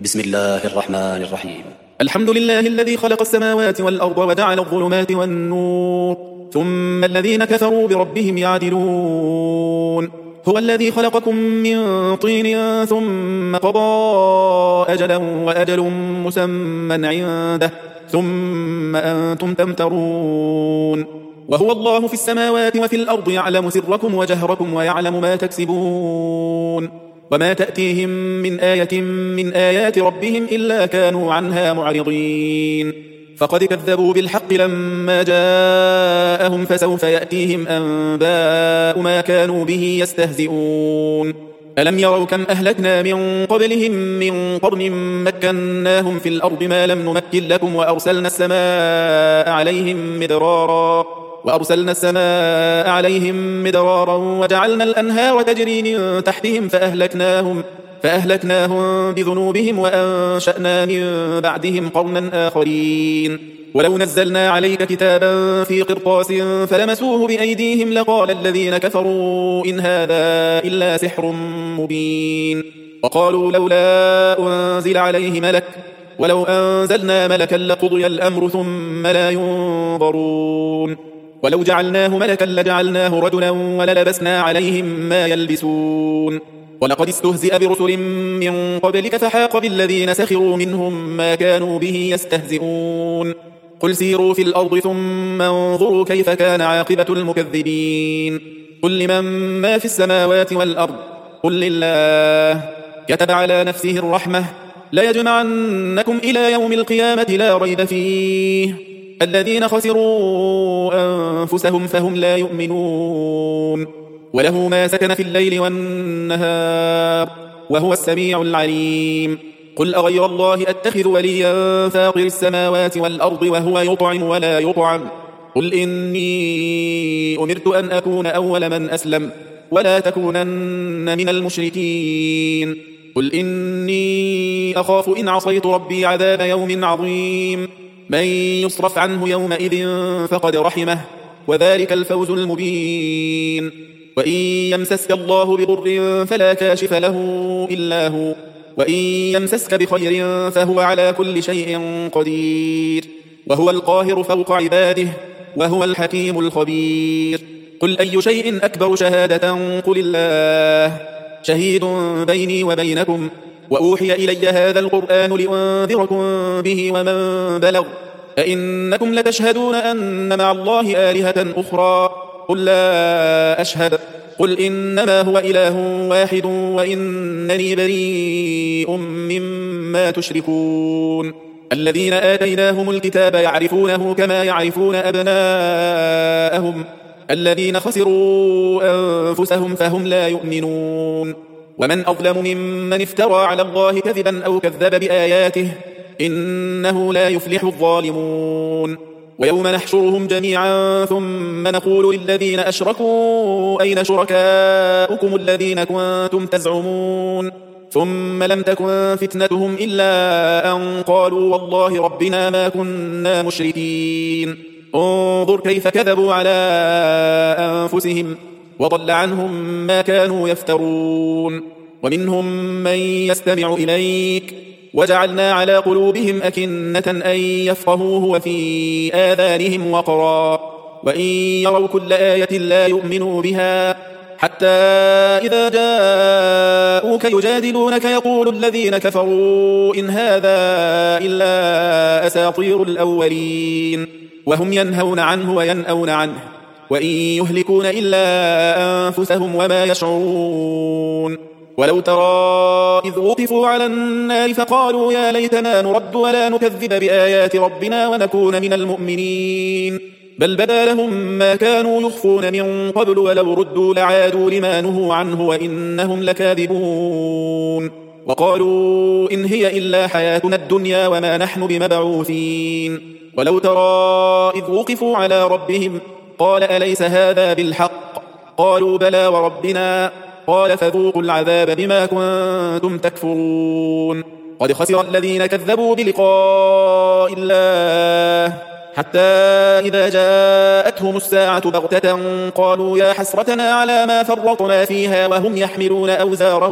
بسم الله الرحمن الرحيم. الحمد لله الذي خلق السماوات والأرض وجعل الظلمات والنور ثم الذين كفروا بربهم يعدلون. هو الذي خلقكم من طين ثم قضى أجلا وأجل مسمى عنده ثم أنتم تمترون. وهو الله في السماوات وفي الأرض يعلم سركم وجهركم ويعلم ما تكسبون. وما تأتيهم من آية من آيات ربهم إلا كانوا عنها معرضين. فقد كذبوا بالحق لما جاءهم فسوف يأتيهم أنباء ما كانوا به يستهزئون. ألم يروا كم أهلكنا من قبلهم من قرن مكناهم في الأرض ما لم نمكن لكم وأرسلنا السماء عليهم مدرارا وجعلنا الأنهار تجري من تحتهم فأهلكناهم بذنوبهم وأنشأنا من بعدهم قرنا آخرين. ولو نزلنا عليك كتابا في قرطاس فلمسوه بأيديهم لقال الذين كفروا إن هذا إلا سحر مبين. وقالوا لولا أنزل عليه ملك ولو أنزلنا ملكا لقضي الأمر ثم لا ينظرون. ولو جعلناه ملكا لجعلناه رجلا وللبسنا عليهم ما يلبسون. ولقد استهزئ برسل من قبلك فحاق بالذين سخروا منهم ما كانوا به يستهزئون. قل سيروا في الأرض ثم انظروا كيف كان عاقبة المكذبين. قل لمن ما في السماوات والأرض قل لله كتب على نفسه الرحمة ليجمعنكم إلى يوم القيامة لا ريب فيه الذين خسروا أنفسهم فهم لا يؤمنون. وله ما سكن في الليل والنهار وهو السميع العليم. قل أغير الله أتخذ وليا فاطر السماوات والأرض وهو يطعم ولا يطعم. قل إني أمرت أن أكون أول من أسلم ولا تكونن من المشركين. قل إني أخاف إن عصيت ربي عذاب يوم عظيم. من يصرف عنه يومئذ فقد رحمه وذلك الفوز المبين. وإن يمسسك الله بضر فلا كاشف له إلا هو وإن يمسسك بخير فهو على كل شيء قدير وهو القاهر فوق عباده وهو الحكيم الخبير. قل أي شيء أكبر شهادة قل الله شهيد بيني وبينكم وأوحي إلي هذا القرآن لأنذركم به ومن بلغ أئنكم لتشهدون أن مع الله آلهة أخرى قل لا أشهد. قل إنما هو إله واحد وإنني بريء مما تشركون. الذين آتيناهم الكتاب يعرفونه كما يعرفون أبناءهم الذين خسروا أنفسهم فهم لا يؤمنون. ومن أظلم ممن افترى على الله كذبا أو كذب بآياته إنه لا يفلح الظالمون. ويوم نحشرهم جميعا ثم نقول للذين أشركوا أين شركاؤكم الذين كنتم تزعمون ثم لم تكن فتنتهم إلا أن قالوا والله ربنا ما كنا مشركين. انظر كيف كذبوا على أنفسهم وضل عنهم ما كانوا يفترون. ومنهم من يستمع إليك وجعلنا على قلوبهم أكنة أن يفقهوه وفي آذانهم وقرا وإن يروا كل آية لا يؤمنوا بها حتى إذا جاءوك يجادلونك يقول الذين كفروا إن هذا إلا أساطير الأولين وهم ينهون عنه وينأون عنه وإن يهلكون إلا أنفسهم وما يشعرون. ولو ترى إذ وقفوا على النار فقالوا يا ليتنا نرد ولا نكذب بآيات ربنا ونكون من المؤمنين بل بدا لهم ما كانوا يخفون من قبل ولو ردوا لعادوا لما نهوا عنه وإنهم لكاذبون. وقالوا إن هي إلا حياتنا الدنيا وما نحن بمبعوثين. ولو ترى إذ وقفوا على ربهم قال أليس هذا بالحق قالوا بلى وربنا قال فذوقوا العذاب بما كنتم تكفرون. قد خسر الذين كذبوا بلقاء الله حتى إذا جاءتهم الساعة بغتة قالوا يا حسرتنا على ما فرطنا فيها وهم يحملون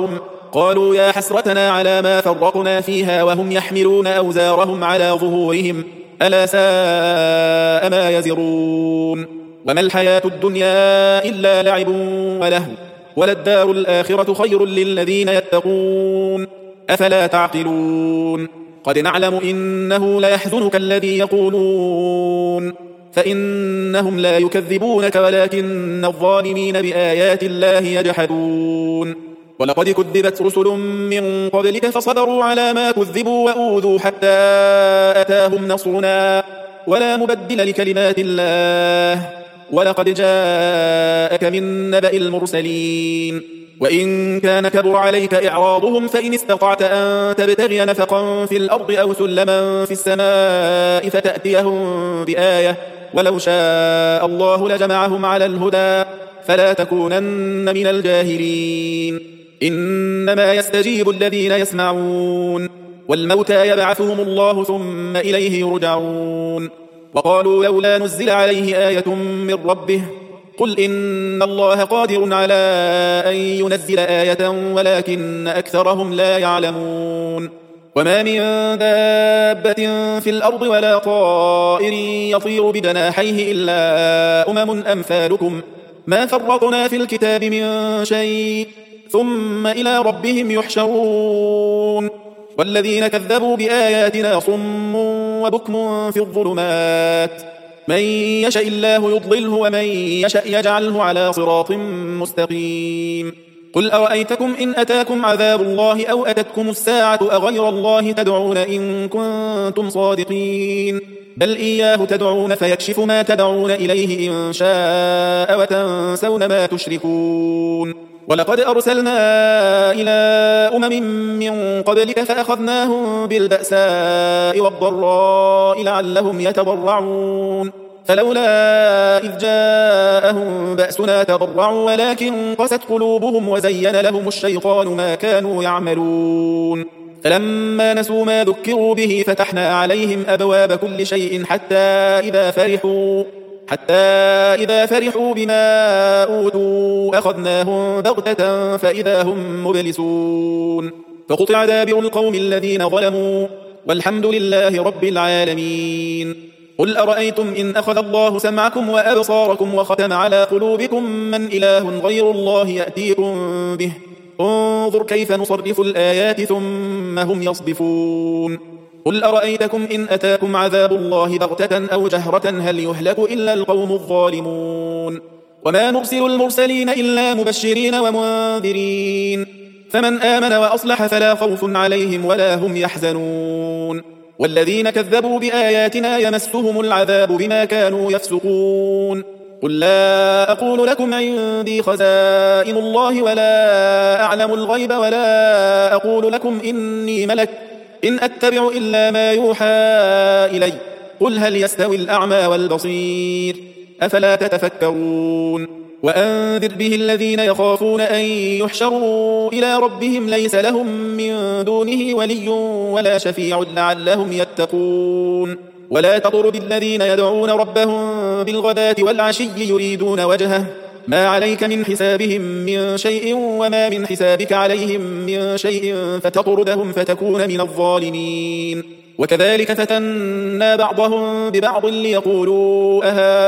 قالوا يا حسرتنا على ما فرقنا فيها وهم يحملون أوزارهم على ظهورهم ألا ساء ما يزرون وما الحياة الدنيا إلا لعب ولهو وللدار الآخرة خير للذين يتقون أفلا تعقلون قد نعلم إنه ليحزنك الذي يقولون فإنهم لا يكذبونك ولكن الظالمين بآيات الله يجحدون ولقد كذبت رسل من قبلك فصبروا على ما كذبوا وأوذوا حتى أتاهم نصرنا ولا مبدل لكلمات الله ولقد جاءك من نبأ المرسلين وإن كان كبر عليك إعراضهم فإن استطعت أن تبتغي نفقا في الأرض أو سلما في السماء فتأتيهم بآية ولو شاء الله لجمعهم على الهدى فلا تكونن من الجاهلين إنما يستجيب الذين يسمعون والموتى يبعثهم الله ثم إليه يرجعون وقالوا لولا نزل عليه آية من ربه قل إن الله قادر على أن ينزل آية ولكن أكثرهم لا يعلمون وما من دابة في الأرض ولا طائر يطير بجناحيه إلا أمثالكم ما فرطنا في الكتاب من شيء ثم إلى ربهم يحشرون والذين كذبوا بآياتنا صم وبكم في الظلمات من يشاء الله يضلله ومن يشاء يجعله على صراط مستقيم قل أرأيتكم إن أتاكم عذاب الله أو أتتكم الساعة أغير الله تدعون إن كنتم صادقين بل إياه تدعون فيكشف ما تدعون إليه إن شاء وتنسون ما تشركون ولقد أرسلنا إلى من قبلك فأخذناهم بالبأساء والضراء لعلهم يتضرعون فلولا إذ جاءهم بأسنا تضرعوا ولكن قست قلوبهم وزين لهم الشيطان ما كانوا يعملون فلما نسوا ما ذكروا به فتحنا عليهم أبواب كل شيء حتى إذا فرحوا بما أوتوا أخذناهم بغتة فإذا هم مبلسون فقطع دابر القوم الذين ظلموا والحمد لله رب العالمين قل أرأيتم إن أخذ الله سمعكم وأبصاركم وختم على قلوبكم من إله غير الله يأتيكم به انظر كيف نصرف الآيات ثم هم يصدفون قل أرأيتكم إن أتاكم عذاب الله بغتة أو جهرة هل يهلك إلا القوم الظالمون وما نرسل المرسلين إلا مبشرين ومنذرين فمن آمن وأصلح فلا خوف عليهم ولا هم يحزنون والذين كذبوا بآياتنا يمسهم العذاب بما كانوا يفسقون قل لا أقول لكم عندي خزائن الله ولا أعلم الغيب ولا أقول لكم إني ملك إن أتبع إلا ما يوحى إلي قل هل يستوي الأعمى والبصير أفلا تتفكرون وأنذر به الذين يخافون أن يحشروا إلى ربهم ليس لهم من دونه ولي ولا شفيع لعلهم يتقون ولا تطرد الذين يدعون ربهم بالغداة والعشي يريدون وجهه ما عليك من حسابهم من شيء وما من حسابك عليهم من شيء فتطردهم فتكون من الظالمين وكذلك فتنا بعضهم ببعض ليقولوا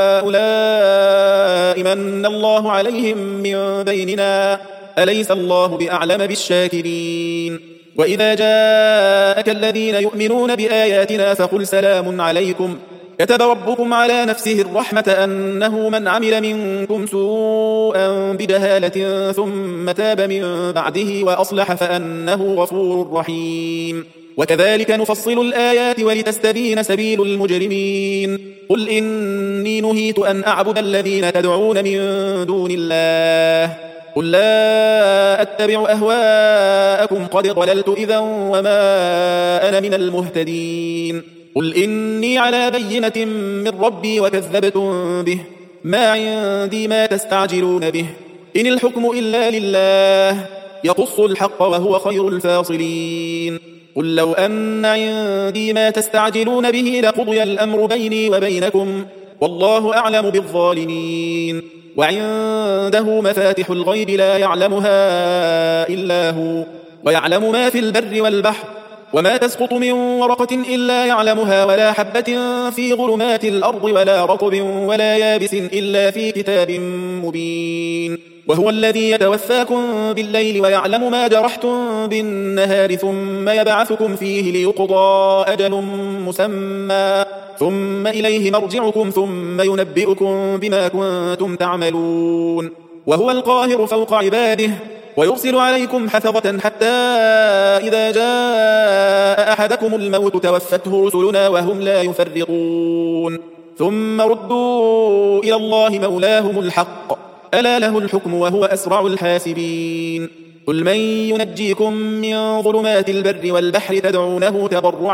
أهؤلاء من الله عليهم من بيننا أليس الله بأعلم بالشاكرين وإذا جاءك الذين يؤمنون بآياتنا فقل سلام عليكم كتب ربكم على نفسه الرحمة أنه من عمل منكم سوءا بجهالة ثم تاب من بعده وأصلح فأنه غفور رحيم وكذلك نفصل الآيات ولتستبين سبيل المجرمين قل إني نهيت أن أعبد الذين تدعون من دون الله قل لا أتبع أهواءكم قد ضللت إذا وما أنا من المهتدين قل إني على بينة من ربي وكذبتم به ما عندي ما تستعجلون به إن الحكم إلا لله يقص الحق وهو خير الفاصلين قل لو أن عندي ما تستعجلون به لقضي الأمر بيني وبينكم والله أعلم بالظالمين وعنده مفاتح الغيب لا يعلمها إلا هو ويعلم ما في البر والبحر وما تسقط من ورقة إلا يعلمها ولا حبة في ظلمات الأرض ولا رطب ولا يابس إلا في كتاب مبين وهو الذي يتوفاكم بالليل ويعلم ما جرحتم بالنهار ثم يبعثكم فيه ليقضى أجل مسمى ثم إليه مرجعكم ثم ينبئكم بما كنتم تعملون وهو القاهر فوق عباده ويرسل عليكم حفظة حتى إذا جاء أحدكم الموت توفته رسلنا وهم لا يفرطون ثم ردوا إلى الله مولاهم الحق ألا له الحكم وهو أسرع الحاسبين قل من ينجيكم من ظلمات البر والبحر تدعونه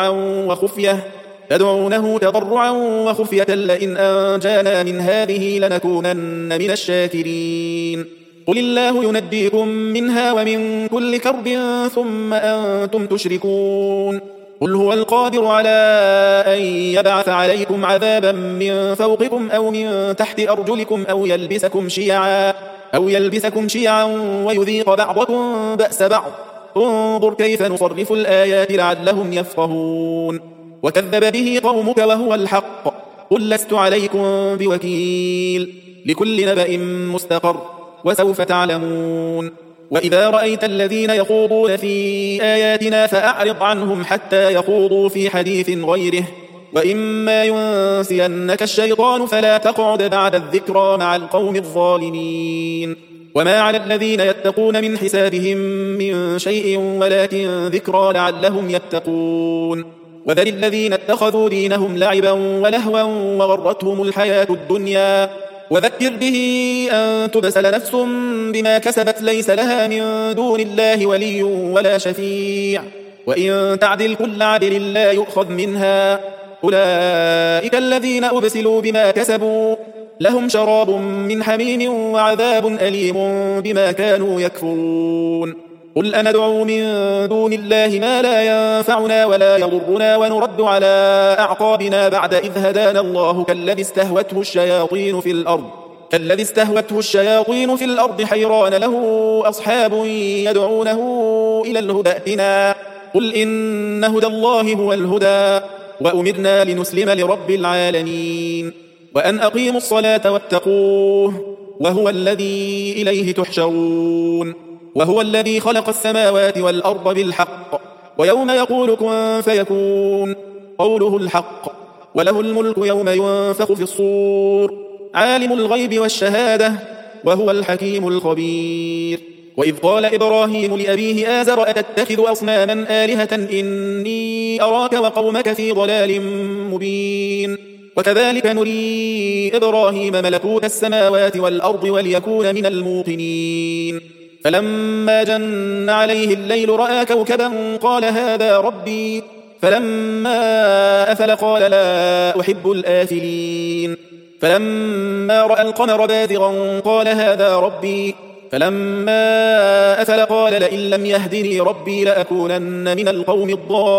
تضرعا وخفية لئن أنجانا من هذه لنكونن من الشاكرين قل الله ينجيكم منها ومن كل كرب ثم أنتم تشركون قل هو القادر على أن يبعث عليكم عذابا من فوقكم أو من تحت أرجلكم أو يلبسكم شيعا ويذيق بعضكم بأس بعض انظر كيف نصرف الآيات لعلهم يفقهون وكذب به قومك وهو الحق قل لست عليكم بوكيل لكل نبأ مستقر وسوف تعلمون وإذا رأيت الذين يخوضون في آياتنا فأعرض عنهم حتى يخوضوا في حديث غيره وإما ينسينك الشيطان فلا تقعد بعد الذكرى مع القوم الظالمين وما على الذين يتقون من حسابهم من شيء ولكن ذكرى لعلهم يتقون وذل الذين اتخذوا دينهم لعبا ولهوا وغرتهم الحياة الدنيا وذكر به أن تبسل نفس بما كسبت ليس لها من دون الله ولي ولا شفيع وإن تعدل كل عدل لا يؤخذ منها أولئك الذين أبسلوا بما كسبوا لهم شراب من حميم وعذاب أليم بما كانوا يكفرون قل أندعو من دون الله ما لا ينفعنا ولا يضرنا ونرد على أعقابنا بعد إذ هدانا الله كالذي استهوته الشياطين في الأرض حيران له أصحاب يدعونه إلى الهدى ائتنا قل إن هدى الله هو الهدى وأمرنا لنسلم لرب العالمين وأن أقيموا الصلاة واتقوه وهو الذي إليه تحشرون وهو الذي خلق السماوات والأرض بالحق ويوم يقول كن فيكون قوله الحق وله الملك يوم ينفخ في الصور عالم الغيب والشهادة وهو الحكيم الخبير وإذ قال إبراهيم لأبيه آزر أتتخذ أصناما آلهة إني أراك وقومك في ضلال مبين وكذلك نري إبراهيم ملكوت السماوات والأرض وليكون من الموقنين فلما جن عليه الليل رأى كوكبا قال هذا ربي فلما أفل قال لا أحب الآفلين فلما رأى القمر بازغا قال هذا ربي فلما أفل قال لئن لم يهدني ربي لأكونن من القوم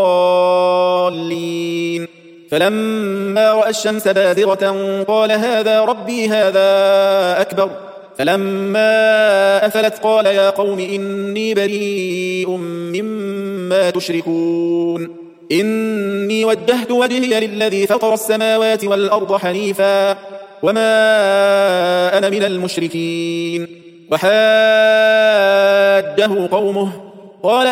الضالين فلما رأى الشمس بازغة قال هذا ربي هذا أكبر فلما أفلت قال يا قوم إني بريء مما تشركون إني وجهت وجهي للذي فطر السماوات والأرض حنيفا وما أنا من المشركين وحاجه قومه قال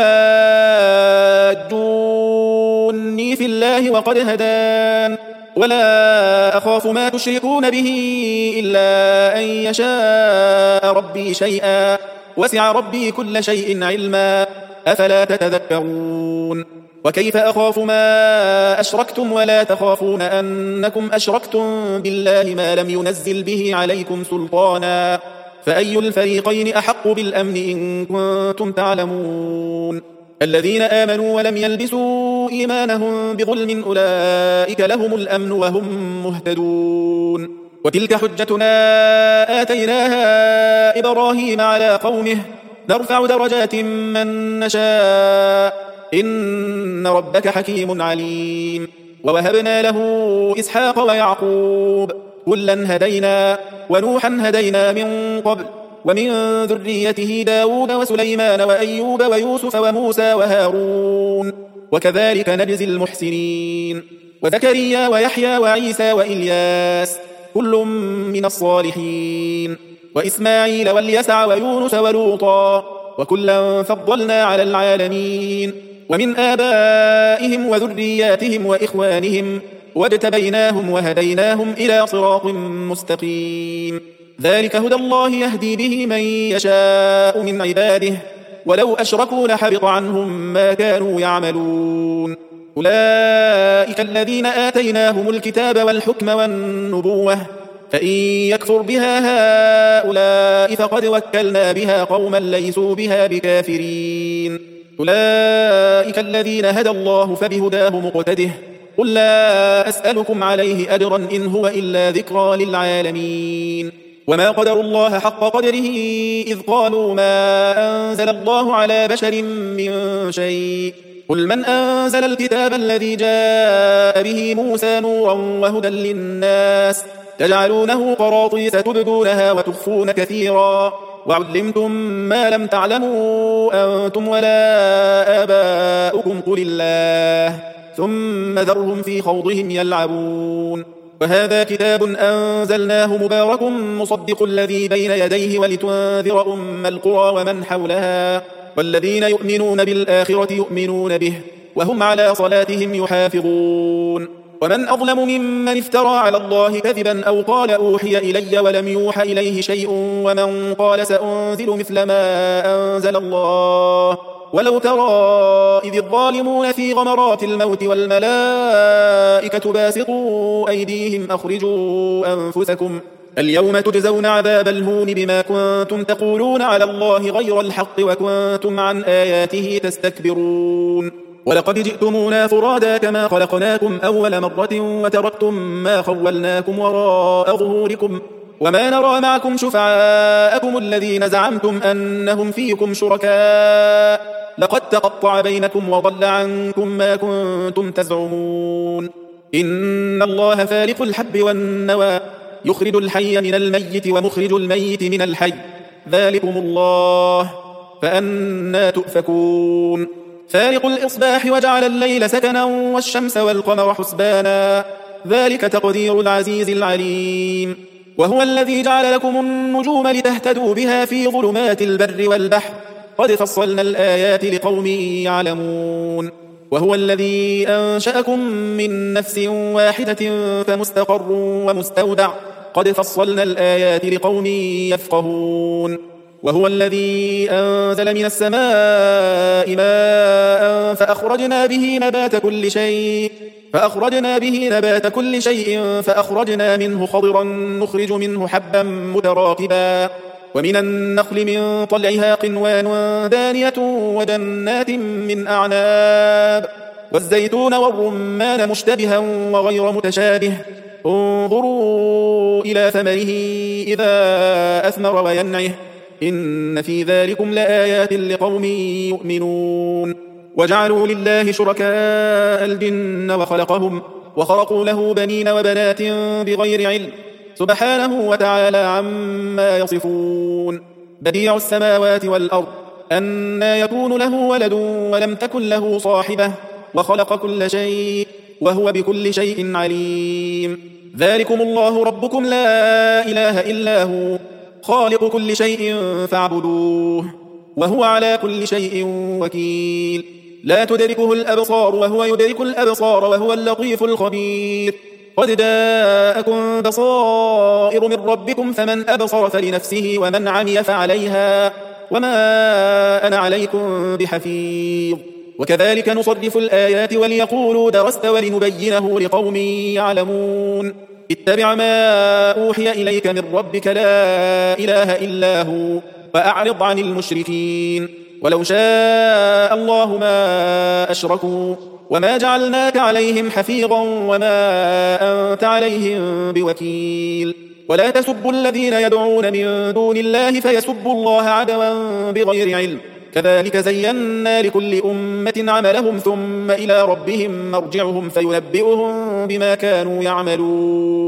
أتحاجوني في الله وقد هدان ولا أخاف ما تشركون به إلا أن يشاء ربي شيئا وسع ربي كل شيء علما أفلا تتذكرون وكيف أخاف ما أشركتم ولا تخافون أنكم أشركتم بالله ما لم ينزل به عليكم سلطانا فأي الفريقين أحق بالأمن إن كنتم تعلمون الذين آمنوا ولم يلبسوا إيمانهم بظلم أولئك لهم الأمن وهم مهتدون وتلك حجتنا آتيناها إبراهيم على قومه نرفع درجات من نشاء إن ربك حكيم عليم ووهبنا له إسحاق ويعقوب كلا هدينا ونوحا هدينا من قبل ومن ذريته داود وسليمان وأيوب ويوسف وموسى وهارون وكذلك نجزي المحسنين وزكريا ويحيى وعيسى وإلياس كل من الصالحين وإسماعيل واليسع ويونس ولوطا وكلا فضلنا على العالمين ومن آبائهم وذرياتهم وإخوانهم واجتبيناهم وهديناهم إلى صراط مستقيم ذلك هدى الله يهدي به من يشاء من عباده ولو أشركوا لحبط عنهم ما كانوا يعملون أولئك الذين آتيناهم الكتاب والحكم والنبوة فإن يكفر بها هؤلاء فقد وكلنا بها قوما ليسوا بها بكافرين أولئك الذين هدى الله فبهداه مقتده قل لا أسألكم عليه أجرا إن هو إلا ذكرى للعالمين وما قدروا الله حق قدره إذ قالوا ما أنزل الله على بشر من شيء قل من أنزل الكتاب الذي جاء به موسى نورا وهدى للناس تجعلونه قراطيس تبدونها وتخفون كثيرا وعلمتم ما لم تعلموا أنتم ولا آباؤكم قل الله ثم ذرهم في خوضهم يلعبون وهذا كتاب أنزلناه مبارك مصدق الذي بين يديه ولتنذر أم القرى ومن حولها والذين يؤمنون بالآخرة يؤمنون به وهم على صلاتهم يحافظون ومن أظلم ممن افترى على الله كذبا أو قال أوحي إلي ولم يوحى إليه شيء ومن قال سأنزل مثل ما أنزل الله ولو ترى إذ الظالمون في غمرات الموت والملائكة باسطوا أيديهم أخرجوا أنفسكم اليوم تجزون عذاب الهون بما كنتم تقولون على الله غير الحق وكنتم عن آياته تستكبرون ولقد جئتمونا فرادا كما خلقناكم أول مرة وتركتم ما خولناكم وراء ظهوركم وما نرى معكم شفعاءكم الذين زعمتم أنهم فيكم شركاء لقد تقطع بينكم وضل عنكم ما كنتم تزعمون إن الله فالق الحب والنوى يخرج الحي من الميت ومخرج الميت من الحي ذلكم الله فأنى تؤفكون فالق الإصباح وجعل الليل سكنا والشمس والقمر حسبانا ذلك تقدير العزيز العليم وهو الذي جعل لكم النجوم لتهتدوا بها في ظلمات البر والبحر قد فصلنا الآيات لقوم يعلمون وهو الذي أنشأكم من نفس واحدة فمستقر ومستودع قد فصلنا الآيات لقوم يفقهون وهو الذي أنزل من السماء ماء فأخرجنا به نبات كل شيء فأخرجنا منه خضرا نخرج منه حبا متراكبا ومن النخل من طلعها قنوان دانية وجنات من أعناب والزيتون والرمان مشتبها وغير متشابه انظروا إلى ثمره إذا أثمر وينعه إن في ذلكم لآيات لقوم يؤمنون وجعلوا لله شركاء الجن وخلقوا له بنين وبنات بغير علم سبحانه وتعالى عما يصفون بديع السماوات والأرض أنى يكون له ولد ولم تكن له صاحبة وخلق كل شيء وهو بكل شيء عليم ذلكم الله ربكم لا إله إلا هو خالق كل شيء فاعبدوه وهو على كل شيء وكيل لا تدركه الأبصار وهو يدرك الأبصار وهو اللطيف الخبير قد جاءكم بصائر من ربكم فمن أبصر فلنفسه ومن عمي فعليها وما أنا عليكم بحفيظ وكذلك نصرف الآيات وليقولوا درست ولنبينه لقوم يعلمون اتبع ما أوحي إليك من ربك لا إله إلا هو وأعرض عن المشركين ولو شاء الله ما أشركوا وما جعلناك عليهم حفيظا وما أنت عليهم بوكيل ولا تسبوا الذين يدعون من دون الله فيسبوا الله عدوا بغير علم كذلك زينا لكل أمة عملهم ثم إلى ربهم مرجعهم فينبئهم بما كانوا يعملون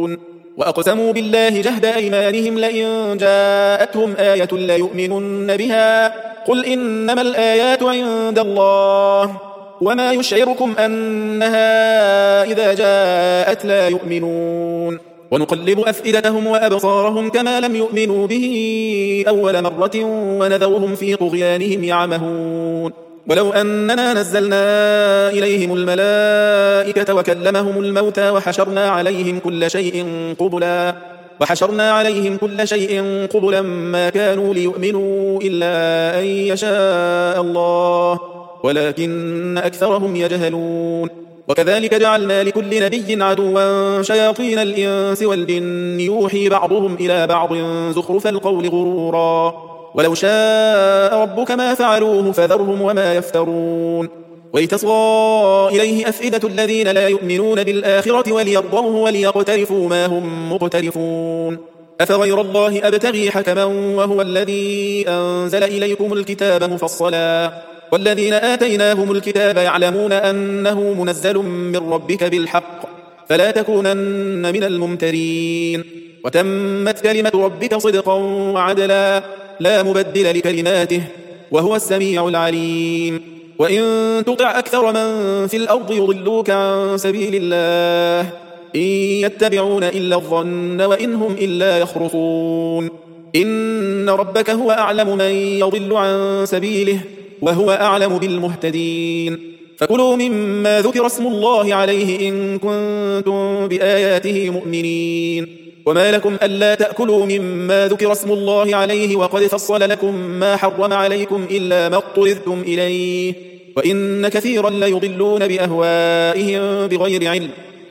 وأقسموا بالله جهد أيمانهم لئن جاءتهم آية ليؤمنن بها قل إنما الآيات عند الله وما يشعركم أنها إذا جاءت لا يؤمنون ونقلب أفئدتهم وأبصارهم كما لم يؤمنوا به أول مرة ونذرهم في طغيانهم يعمهون ولو أننا نزلنا إليهم الملائكة وكلمهم الموتى وحشرنا عليهم كل شيء قبلا ما كانوا ليؤمنوا إلا أن يشاء الله ولكن أكثرهم يجهلون وكذلك جعلنا لكل نبي عدوا شياطين الإنس والجن يوحي بعضهم إلى بعض زخرف القول غرورا ولو شاء ربك ما فعلوه فذرهم وما يفترون ولتصغى إليه أفئدة الذين لا يؤمنون بالآخرة وليرضوه وليقترفوا ما هم مقترفون أفغير الله أبتغي حكما وهو الذي أنزل إليكم الكتاب مفصلا والذين آتيناهم الكتاب يعلمون أنه منزل من ربك بالحق فلا تكونن من الممترين وتمت كلمة ربك صدقا وعدلا لا مبدل لكلماته وهو السميع العليم وإن تطع أكثر من في الأرض يضلوك عن سبيل الله إن يتبعون إلا الظن وإن هم إلا يخرصون إن ربك هو أعلم من يضل عن سبيله وهو أعلم بالمهتدين فكلوا مما ذكر اسم الله عليه إن كنتم بآياته مؤمنين وما لكم ألا تأكلوا مما ذكر اسم الله عليه وقد فصل لكم ما حرم عليكم إلا ما اضطررتم إليه وإن كثيرا ليضلون بأهوائهم بغير علم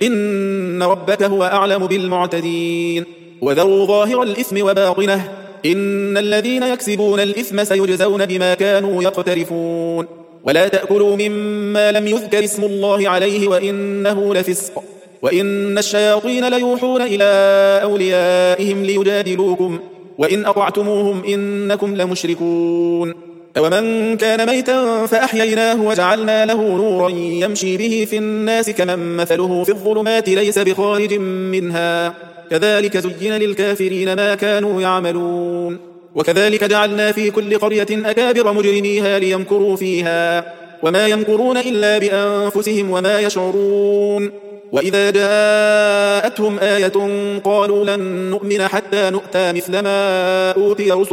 إن ربك هو أعلم بالمعتدين وذروا ظاهر الإثم وباطنه إن الذين يكسبون الإثم سيجزون بما كانوا يقترفون ولا تأكلوا مما لم يذكر اسم الله عليه وإنه لفسق وإن الشياطين ليوحون إلى أوليائهم ليجادلوكم وإن أطعتموهم إنكم لمشركون ومن كان ميتا فأحييناه وجعلنا له نورا يمشي به في الناس كمن مثله في الظلمات ليس بخارج منها كذلك زين للكافرين ما كانوا يعملون وكذلك جعلنا في كل قرية أكابر مجرميها ليمكروا فيها وما يمكرون إلا بأنفسهم وما يشعرون وإذا جاءتهم آية قالوا لن نؤمن حتى نؤتى مثل ما أوتي رسل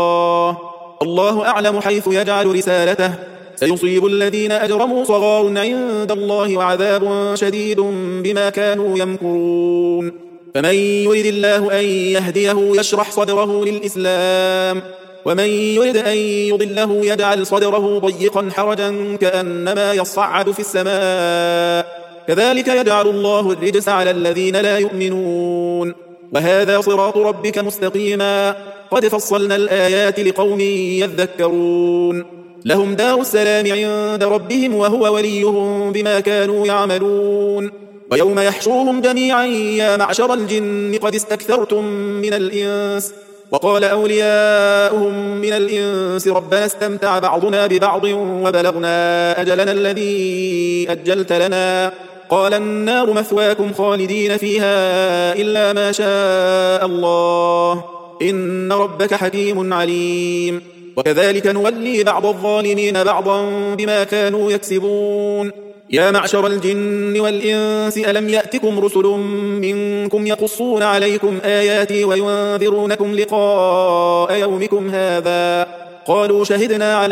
الله أعلم حيث يجعل رسالته سيصيب الذين أجرموا صغار عند الله وعذاب شديد بما كانوا يمكرون فمن يرد الله أن يهديه يشرح صدره للإسلام ومن يرد أن يضله يجعل صدره ضيقا حرجا كأنما يصعد في السماء كذلك يجعل الله الرجس على الذين لا يؤمنون وهذا صراط ربك مستقيما قد فصلنا الآيات لقوم يذكرون لهم دار السلام عند ربهم وهو وليهم بما كانوا يعملون ويوم يحشرهم جميعا يا معشر الجن قد استكثرتم من الإنس وقال أولياؤهم من الإنس ربنا استمتع بعضنا ببعض وبلغنا أجلنا الذي أجلت لنا قال النار مثواكم خالدين فيها إلا ما شاء الله إن ربك حكيم عليم وكذلك نولي بعض الظالمين بعضا بما كانوا يكسبون يا معشر الجن والإنس ألم يأتكم رسل منكم يقصون عليكم آياتي وينذرونكم لقاء يومكم هذا قالوا شهدنا على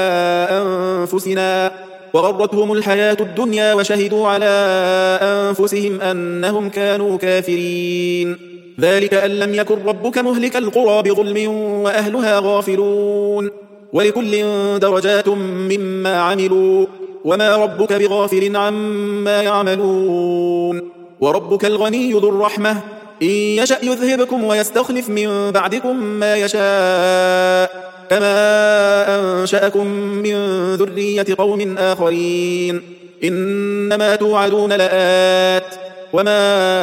أنفسنا وغرتهم الحياة الدنيا وشهدوا على أنفسهم أنهم كانوا كافرين ذلك أن لم يكن ربك مهلك القرى بظلم وأهلها غافلون ولكل درجات مما عملوا وما ربك بغافل عما يعملون وربك الغني ذو الرحمة إن يشأ يذهبكم ويستخلف من بعدكم ما يشاء كما أنشأكم من ذرية قوم آخرين إنما توعدون لآت وما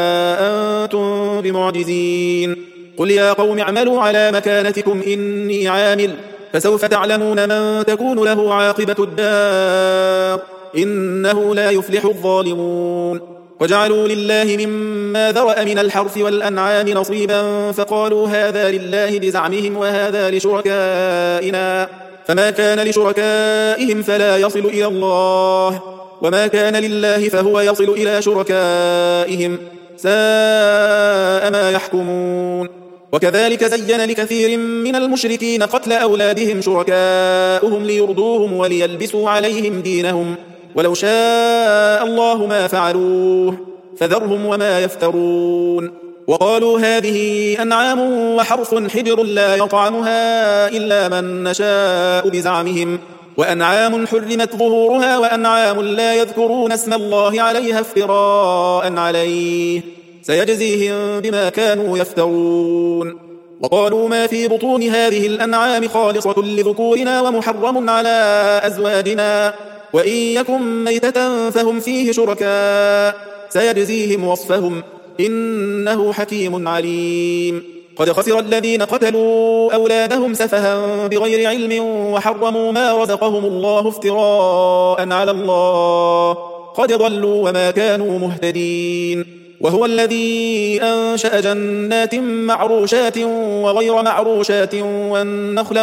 أنتم بمعجزين قل يا قوم اعملوا على مكانتكم إني عامل فسوف تعلمون من تكون له عاقبة الدار إنه لا يفلح الظالمون وجعلوا لله مما ذرأ من الحرث والأنعام نصيبا فقالوا هذا لله بزعمهم وهذا لشركائنا، فما كان لشركائهم فلا يصل إلى الله، وما كان لله فهو يصل إلى شركائهم، ساء ما يحكمون. وكذلك زين لكثير من المشركين قتل أولادهم شركاؤهم ليرضوهم وليلبسوا عليهم دينهم، ولو شاء الله ما فعلوه فذرهم وما يفترون. وقالوا هذه أنعام وحرث حجر لا يطعمها إلا من نشاء بزعمهم، وأنعام حرمت ظهورها وأنعام لا يذكرون اسم الله عليها افتراء عليه، سيجزيهم بما كانوا يفترون. وقالوا ما في بطون هذه الأنعام خالصة لذكورنا ومحرم على أزواجنا، وإن يكن ميتة فهم فيه شركاء، سيجزيهم وصفهم إنه حكيم عليم. قد خسر الذين قتلوا أولادهم سفها بغير علم وحرموا ما رزقهم الله افتراء على الله، قد ضلوا وما كانوا مهتدين. وهو الذي أنشأ جنات معروشات وغير معروشات والنخل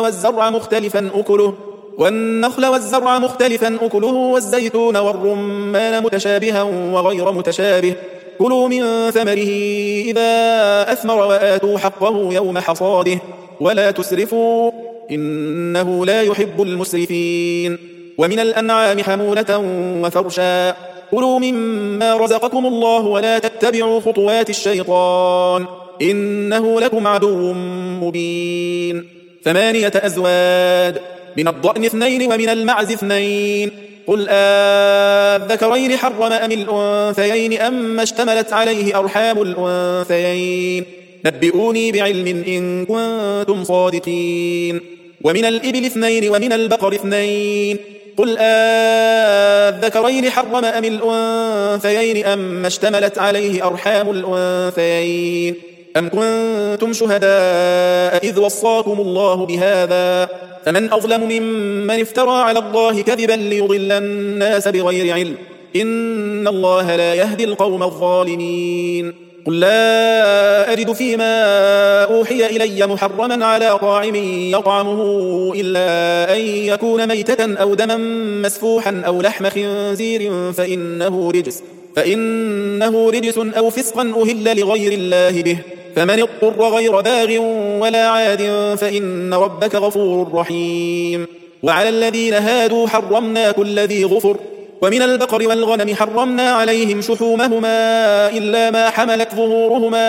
والزرع مختلفا أكله والزيتون والرمان متشابها وغير متشابه، كلوا من ثمره إذا أثمر وآتوا حقه يوم حصاده ولا تسرفوا إنه لا يحب المسرفين. ومن الأنعام حمولة وفرشا، كلوا مما رزقكم الله ولا تتبعوا خطوات الشيطان إنه لكم عدو مبين. 8 أزواج، من الضأن 2 ومن المعز 2، قل الذكرين حرم أم الأنثيين أم اشتملت عليه أرحام الأنثيين، نبئوني بعلم إن كنتم صادقين. ومن الإبل 2 ومن البقر 2، قل الذكرين حرم أم الأنثيين أم اشتملت عليه أرحام الأنثيين، أم كنتم شهداء إذ وصاكم الله بهذا، فمن أظلم ممن افترى على الله كذبا ليضل الناس بغير علم، إن الله لا يهدي القوم الظالمين. قل لا أجد فيما أوحي إلي محرما على طاعم يطعمه إلا أن يكون ميتة أو دما مسفوحا أو لحم خنزير فإنه رجس أو فسقا أهل لغير الله به، فمن اضطر غير باغ ولا عاد فإن ربك غفور رحيم. وعلى الذين هادوا حرمنا كل ذي غفر، ومن البقر والغنم حرمنا عليهم شحومهما إلا ما حملت ظهورهما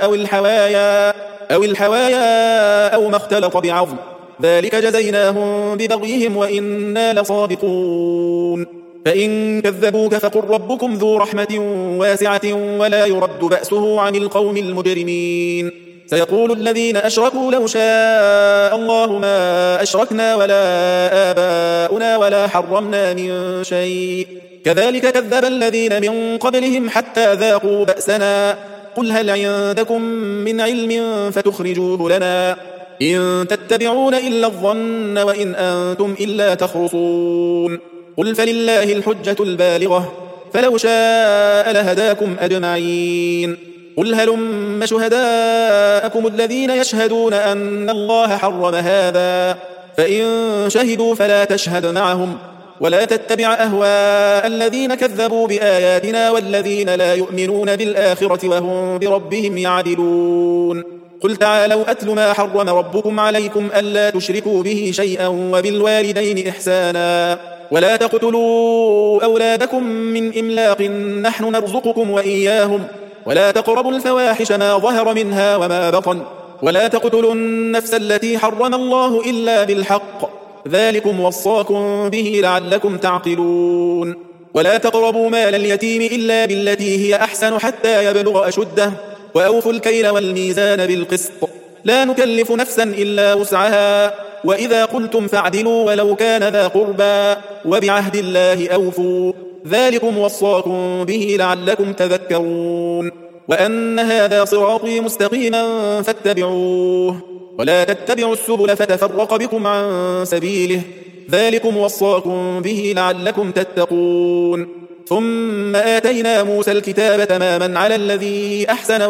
أو الحوايا أو ما اختلط بعظم، ذلك جزيناهم ببغيهم وإنا لصادقون. فإن كذبوك فقل ربكم ذو رحمة واسعة ولا يرد بأسه عن القوم المجرمين. سيقول الذين أشركوا لو شاء الله ما أشركنا ولا آباؤنا ولا حرمنا من شيء، كذلك كذب الذين من قبلهم حتى ذاقوا بأسنا. قل هل عندكم من علم فتخرجوه لنا، إن تتبعون إلا الظن وإن أنتم إلا تخرصون. قل فلله الحجة البالغة، فلو شاء لهداكم أجمعين. قل هلم شهداءكم الذين يشهدون أن الله حرم هذا، فإن شهدوا فلا تشهد معهم، ولا تتبع أهواء الذين كذبوا بآياتنا والذين لا يؤمنون بالآخرة وهم بربهم يعدلون. قل تعالوا أتل ما حرم ربكم عليكم ألا تشركوا به شيئا وبالوالدين إحسانا، ولا تقتلوا أولادكم من إملاق نحن نرزقكم وإياهم، ولا تقربوا الفواحش ما ظهر منها وما بطن، ولا تقتلوا النفس التي حرم الله إلا بالحق، ذلكم وصاكم به لعلكم تعقلون. ولا تقربوا مال اليتيم إلا بالتي هي أحسن حتى يبلغ أشده، وأوفوا الكيل والميزان بالقسط، لا نكلف نفسا إلا وسعها، وإذا قلتم فاعدلوا ولو كان ذا قربى، وبعهد الله أوفوا، ذلكم وصاكم به لعلكم تذكرون. وأن هذا صراطي مستقيما فاتبعوه، ولا تتبعوا السبل فتفرق بكم عن سبيله، ذلكم وصاكم به لعلكم تتقون. ثم آتينا موسى الكتاب تماما على الذي أحسن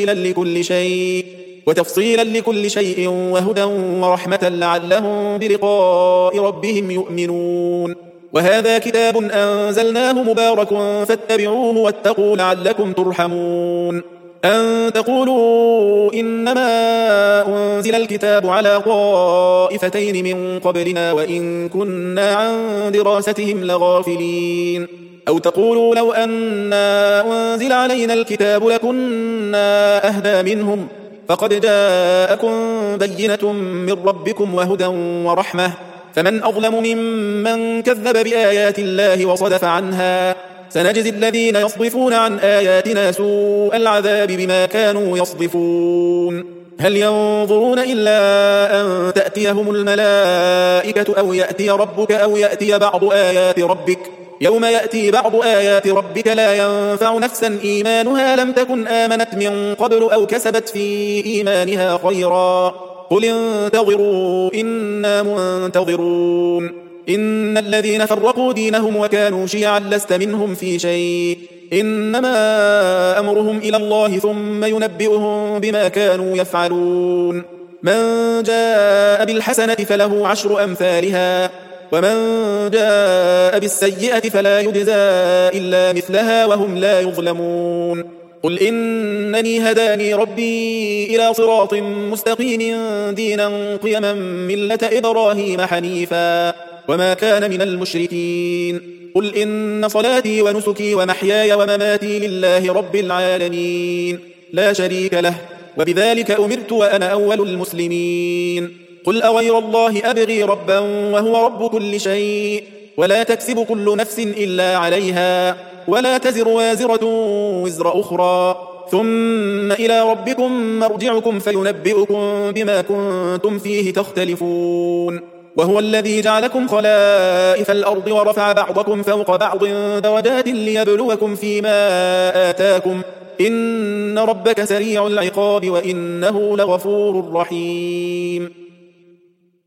وتفصيلا لكل شيء وهدى ورحمة لعلهم بلقاء ربهم يؤمنون. وهذا كتاب أنزلناه مبارك فاتبعوه واتقوا لعلكم ترحمون. أن تقولوا إنما أنزل الكتاب على طائفتين من قبلنا وإن كنا عن دراستهم لغافلين. أو تقولوا لو أنا أنزل علينا الكتاب لكنا أهدى منهم فقد جاءكم بينة من ربكم وهدى ورحمة فمن أظلم ممن كذب بآيات الله وصدف عنها سنجزي الذين يصدفون عن آياتنا سوء العذاب بما كانوا يصدفون. هل ينظرون إلا أن تأتيهم الملائكة أو يأتي ربك أو يأتي بعض آيات ربك يوم يأتي بعض آيات ربك لا ينفع نفسا إيمانها لم تكن آمنت من قبل أو كسبت في إيمانها خيرا قل انتظروا إنا منتظرون. إن الذين فرقوا دينهم وكانوا شيعا لست منهم في شيء إنما أمرهم إلى الله ثم ينبئهم بما كانوا يفعلون. من جاء بالحسنة فله 10 أمثالها ومن جاء بالسيئة فلا يجزى إلا مثلها وهم لا يظلمون. قل إنني هداني ربي إلى صراط مستقيم دينا قيما ملة إبراهيم حنيفا وما كان من المشركين. قل إن صلاتي ونسكي ومحياي ومماتي لله رب العالمين لا شريك له وبذلك أمرت وأنا أول المسلمين. قل أغير الله أبغي ربا وهو رب كل شيء ولا تكسب كل نفس إلا عليها ولا تزر وازرة وزر أخرى ثم إلى ربكم مرجعكم فينبئكم بما كنتم فيه تختلفون. وهو الذي جعلكم خلائف الأرض ورفع بعضكم فوق بعض درجات ليبلوكم فيما آتاكم إن ربك سريع العقاب وإنه لغفور رحيم.